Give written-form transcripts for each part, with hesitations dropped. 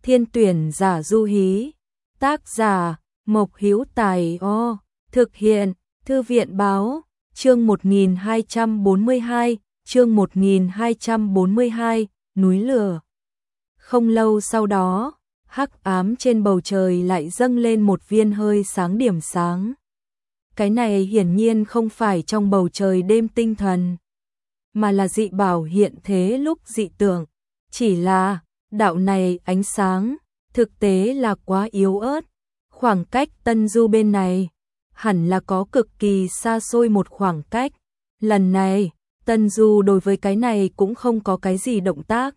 Thiên tuyển giả du hí. Tác giả Mộc Hữu Tài. Thực hiện Thư viện báo. Chương 1242, chương 1242, núi lửa. Không lâu sau đó, hắc ám trên bầu trời lại dâng lên một viên hơi sáng điểm sáng. Cái này hiển nhiên không phải trong bầu trời đêm tinh thần, mà là dị bảo hiện thế lúc dị tượng. Chỉ là, đạo này ánh sáng, thực tế là quá yếu ớt. Khoảng cách Tân Du bên này, hẳn là có cực kỳ xa xôi một khoảng cách. Lần này, Tân Du đối với cái này cũng không có cái gì động tác.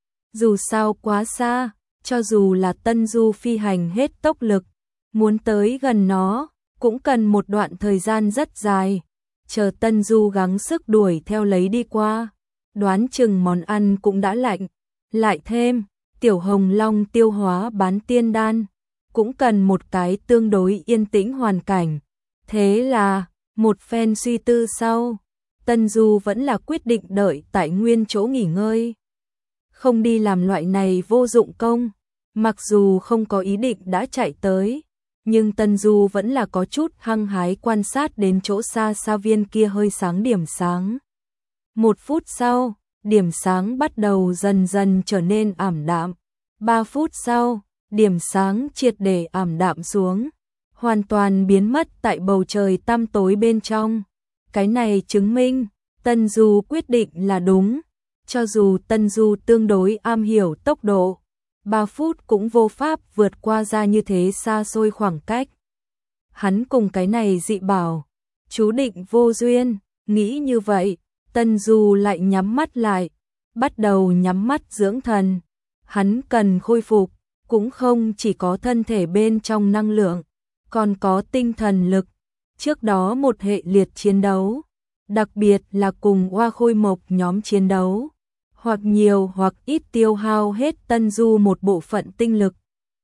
Dù sao quá xa, cho dù là Tân Du phi hành hết tốc lực, muốn tới gần nó, cũng cần một đoạn thời gian rất dài. Chờ Tân Du gắng sức đuổi theo lấy đi qua, đoán chừng món ăn cũng đã lạnh. Lại thêm, Tiểu Hồng Long tiêu hóa bán tiên đan, cũng cần một cái tương đối yên tĩnh hoàn cảnh. Thế là, một phen suy tư sau, Tân Du vẫn là quyết định đợi tại nguyên chỗ nghỉ ngơi. Không đi làm loại này vô dụng công, mặc dù không có ý định đã chạy tới, nhưng Tân Du vẫn là có chút hăng hái quan sát đến chỗ xa xa viên kia hơi sáng điểm sáng. 1 phút sau, điểm sáng bắt đầu dần dần trở nên ảm đạm. 3 phút sau, điểm sáng triệt để ảm đạm xuống, hoàn toàn biến mất tại bầu trời tăm tối bên trong. Cái này chứng minh, Tân Du quyết định là đúng. Cho dù Tân Du tương đối am hiểu tốc độ, 3 phút cũng vô pháp vượt qua ra như thế xa xôi khoảng cách. Hắn cùng cái này dị bảo, chú định vô duyên. Nghĩ như vậy, Tân Du lại nhắm mắt lại, bắt đầu nhắm mắt dưỡng thần. Hắn cần khôi phục, cũng không chỉ có thân thể bên trong năng lượng, còn có tinh thần lực. Trước đó một hệ liệt chiến đấu, đặc biệt là cùng Oa Khôi Mộc nhóm chiến đấu, hoặc nhiều hoặc ít tiêu hao hết Tân Du một bộ phận tinh lực.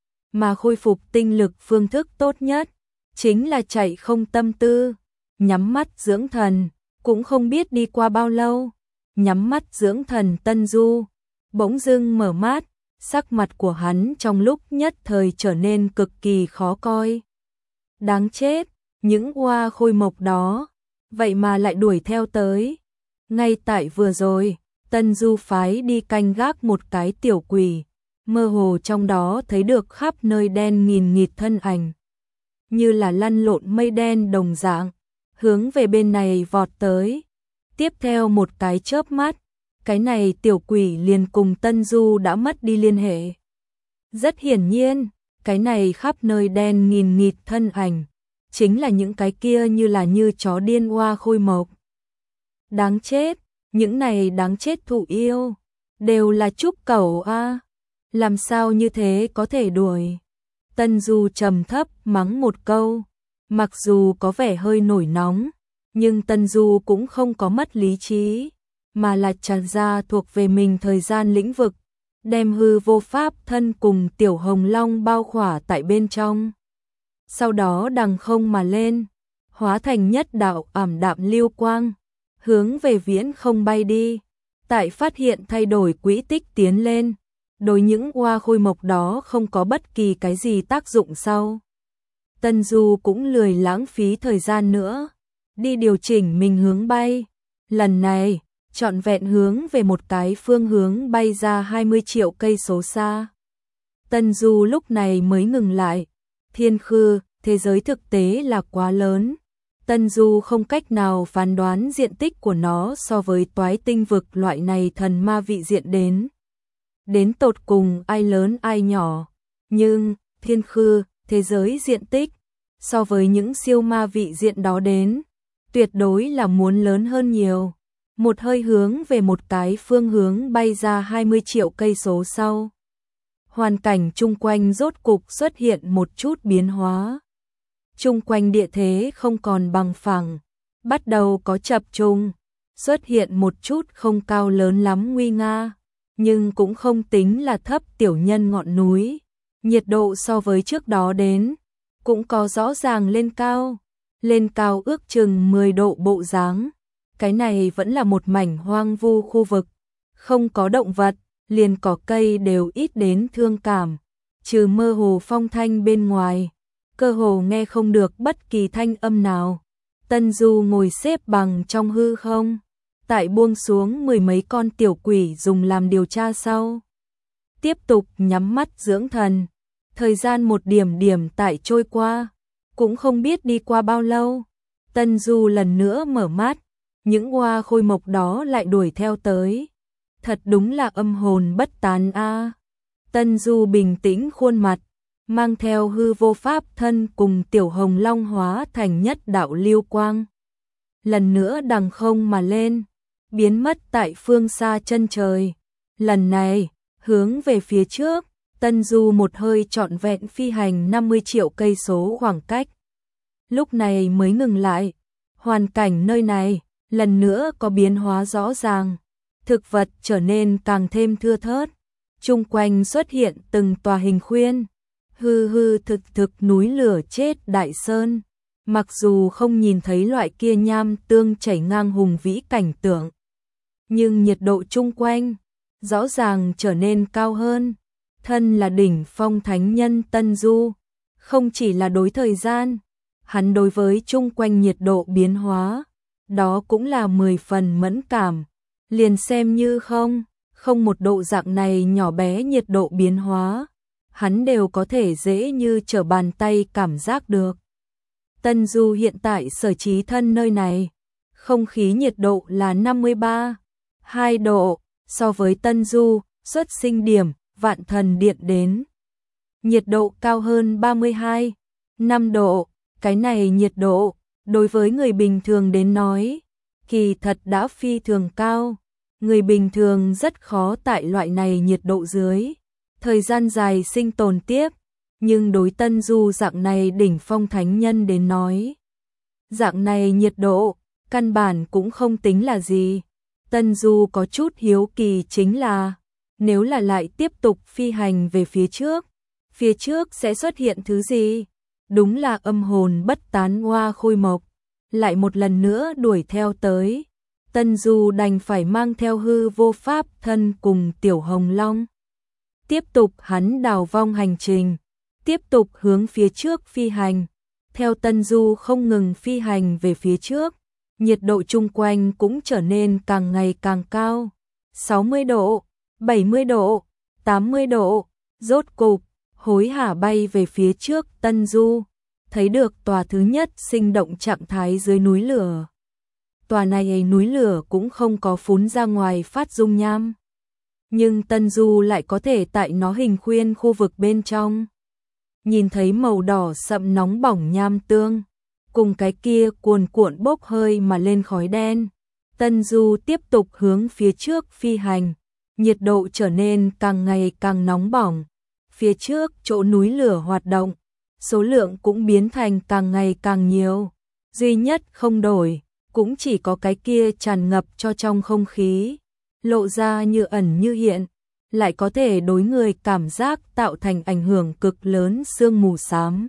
Mà khôi phục tinh lực phương thức tốt nhất, chính là chạy không tâm tư, nhắm mắt dưỡng thần. Cũng không biết đi qua bao lâu, nhắm mắt dưỡng thần Tân Du bỗng dưng mở mắt, sắc mặt của hắn trong lúc nhất thời trở nên cực kỳ khó coi. Đáng chết, những Oa Khôi Mộc đó, vậy mà lại đuổi theo tới. Ngay tại vừa rồi, Tân Du phái đi canh gác một cái tiểu quỷ, mơ hồ trong đó thấy được khắp nơi đen nghìn nghịt thân ảnh, như là lăn lộn mây đen đồng dạng, hướng về bên này vọt tới. Tiếp theo một cái chớp mắt, cái này tiểu quỷ liền cùng Tân Du đã mất đi liên hệ. Rất hiển nhiên, cái này khắp nơi đen nghìn nghịt thân ảnh, chính là những cái kia như chó điên Oa Khôi Mộc. Đáng chết, những này đáng chết thụ yêu, đều là trúc cẩu a, làm sao như thế có thể đuổi. Tân Du trầm thấp mắng một câu, mặc dù có vẻ hơi nổi nóng, nhưng Tân Du cũng không có mất lý trí, mà là tràn ra thuộc về mình thời gian lĩnh vực, đem hư vô pháp thân cùng Tiểu Hồng Long bao khỏa tại bên trong. Sau đó đằng không mà lên, hóa thành nhất đạo ảm đạm lưu quang, hướng về viễn không bay đi. Tại phát hiện thay đổi quỹ tích tiến lên, đối những Oa Khôi Mộc đó không có bất kỳ cái gì tác dụng sau. Tân Du cũng lười lãng phí thời gian nữa, đi điều chỉnh mình hướng bay. Lần này, trọn vẹn hướng về một cái phương hướng bay ra 20 triệu cây số xa. Tân Du lúc này mới ngừng lại. Thiên Khư, thế giới thực tế là quá lớn. Tân Du không cách nào phán đoán diện tích của nó so với Toái Tinh vực loại này thần ma vị diện đến tột cùng ai lớn ai nhỏ. Nhưng, Thiên Khư, thế giới diện tích, so với những siêu ma vị diện đó đến, tuyệt đối là muốn lớn hơn nhiều. Một hơi hướng về một cái phương hướng bay ra 20 triệu cây số sau. Hoàn cảnh chung quanh rốt cục xuất hiện một chút biến hóa. Chung quanh địa thế không còn bằng phẳng, bắt đầu có chập trùng, xuất hiện một chút không cao lớn lắm nguy nga, nhưng cũng không tính là thấp tiểu nhân ngọn núi. Nhiệt độ so với trước đó đến, cũng có rõ ràng lên cao ước chừng 10 độ bộ dáng. Cái này vẫn là một mảnh hoang vu khu vực, không có động vật, liền cỏ cây đều ít đến thương cảm, trừ mơ hồ phong thanh bên ngoài, cơ hồ nghe không được bất kỳ thanh âm nào. Tân Du ngồi xếp bằng trong hư không, tại buông xuống mười mấy con tiểu quỷ dùng làm điều tra sau. Tiếp tục nhắm mắt dưỡng thần, thời gian một điểm điểm tại trôi qua, cũng không biết đi qua bao lâu. Tân Du lần nữa mở mắt, những hoa khôi mộc đó lại đuổi theo tới. Thật đúng là âm hồn bất tán a. Tân Du bình tĩnh khuôn mặt, mang theo hư vô pháp thân cùng Tiểu Hồng Long hóa thành nhất đạo lưu quang. Lần nữa đằng không mà lên, biến mất tại phương xa chân trời. Lần này, hướng về phía trước, Tân Du một hơi trọn vẹn phi hành 50 triệu cây số khoảng cách. Lúc này mới ngừng lại, hoàn cảnh nơi này lần nữa có biến hóa rõ ràng, thực vật trở nên càng thêm thưa thớt, chung quanh xuất hiện từng tòa hình khuyên, hư hư thực thực núi lửa chết đại sơn. Mặc dù không nhìn thấy loại kia nham tương chảy ngang hùng vĩ cảnh tượng, nhưng nhiệt độ chung quanh rõ ràng trở nên cao hơn. Thân là đỉnh phong thánh nhân Tân Du, không chỉ là đối thời gian, hắn đối với chung quanh nhiệt độ biến hóa, đó cũng là 10 phần mẫn cảm. Liền xem như không một độ dạng này nhỏ bé nhiệt độ biến hóa, hắn đều có thể dễ như trở bàn tay cảm giác được. Tân Du hiện tại sở trí thân nơi này, không khí nhiệt độ là 53,2 độ, so với Tân Du xuất sinh điểm Vạn Thần Điện đến. Nhiệt độ cao hơn 32,5 độ, cái này nhiệt độ, đối với người bình thường đến nói, kỳ thật đã phi thường cao. Người bình thường rất khó tại loại này nhiệt độ dưới thời gian dài sinh tồn tiếp, nhưng đối Tân Du dạng này đỉnh phong thánh nhân đến nói, dạng này nhiệt độ, căn bản cũng không tính là gì. Tân Du có chút hiếu kỳ chính là, nếu là lại tiếp tục phi hành về phía trước sẽ xuất hiện thứ gì? Đúng là âm hồn bất tán hoa khôi mộc, lại một lần nữa đuổi theo tới. Tân Du đành phải mang theo hư vô pháp thân cùng Tiểu Hồng Long. Tiếp tục hắn đào vong hành trình, tiếp tục hướng phía trước phi hành. Theo Tân Du không ngừng phi hành về phía trước, nhiệt độ chung quanh cũng trở nên càng ngày càng cao. 60 độ, 70 độ, 80 độ, rốt cục, hối hả bay về phía trước. Tân Du thấy được tòa thứ nhất sinh động trạng thái dưới núi lửa. Tòa này núi lửa cũng không có phún ra ngoài phát dung nham, nhưng Tân Du lại có thể tại nó hình khuyên khu vực bên trong nhìn thấy màu đỏ sậm nóng bỏng nham tương, cùng cái kia cuồn cuộn bốc hơi mà lên khói đen. Tân Du tiếp tục hướng phía trước phi hành, nhiệt độ trở nên càng ngày càng nóng bỏng. Phía trước chỗ núi lửa hoạt động, số lượng cũng biến thành càng ngày càng nhiều. Duy nhất không đổi, cũng chỉ có cái kia tràn ngập cho trong không khí, lộ ra như ẩn như hiện, lại có thể đối người cảm giác tạo thành ảnh hưởng cực lớn sương mù xám.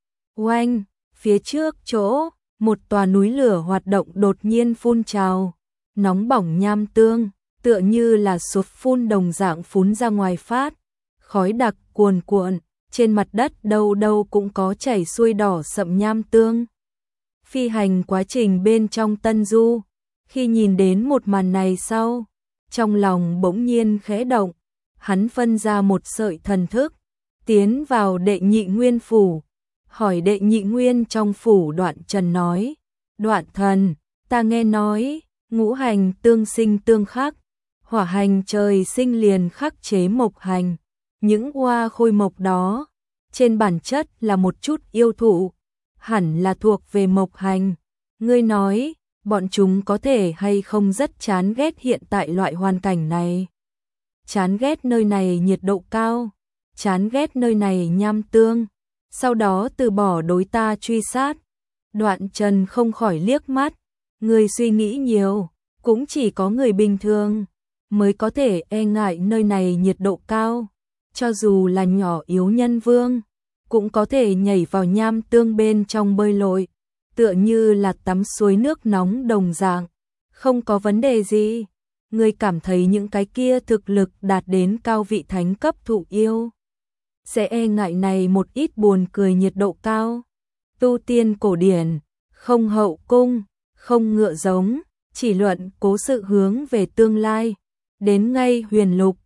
Oanh, phía trước chỗ, một tòa núi lửa hoạt động đột nhiên phun trào, nóng bỏng nham tương, tựa như là sột phun đồng dạng phun ra ngoài phát, khói đặc cuồn cuộn, trên mặt đất đâu đâu cũng có chảy xuôi đỏ sậm nham tương. Phi hành quá trình bên trong Tân Du, khi nhìn đến một màn này sau, trong lòng bỗng nhiên khẽ động, hắn phân ra một sợi thần thức, tiến vào Đệ Nhị Nguyên phủ, hỏi Đệ Nhị Nguyên trong phủ Đoạn Trần nói: "Đoạn thần, ta nghe nói, ngũ hành tương sinh tương khắc, hỏa hành trời sinh liền khắc chế mộc hành, những hoa khôi mộc đó, trên bản chất là một chút yêu thụ, hẳn là thuộc về mộc hành. Ngươi nói, bọn chúng có thể hay không rất chán ghét hiện tại loại hoàn cảnh này? Chán ghét nơi này nhiệt độ cao, chán ghét nơi này nham tương, sau đó từ bỏ đối ta truy sát." Đoạn Trần không khỏi liếc mắt, người suy nghĩ nhiều, cũng chỉ có người bình thường mới có thể e ngại nơi này nhiệt độ cao, cho dù là nhỏ yếu nhân vương, cũng có thể nhảy vào nham tương bên trong bơi lội, tựa như là tắm suối nước nóng đồng dạng, không có vấn đề gì. Ngươi cảm thấy những cái kia thực lực đạt đến cao vị thánh cấp thụ yêu sẽ e ngại này một ít buồn cười nhiệt độ cao. Tu tiên cổ điển, không hậu cung, không ngựa giống, chỉ luận cố sự hướng về tương lai. Đến ngay huyền lục,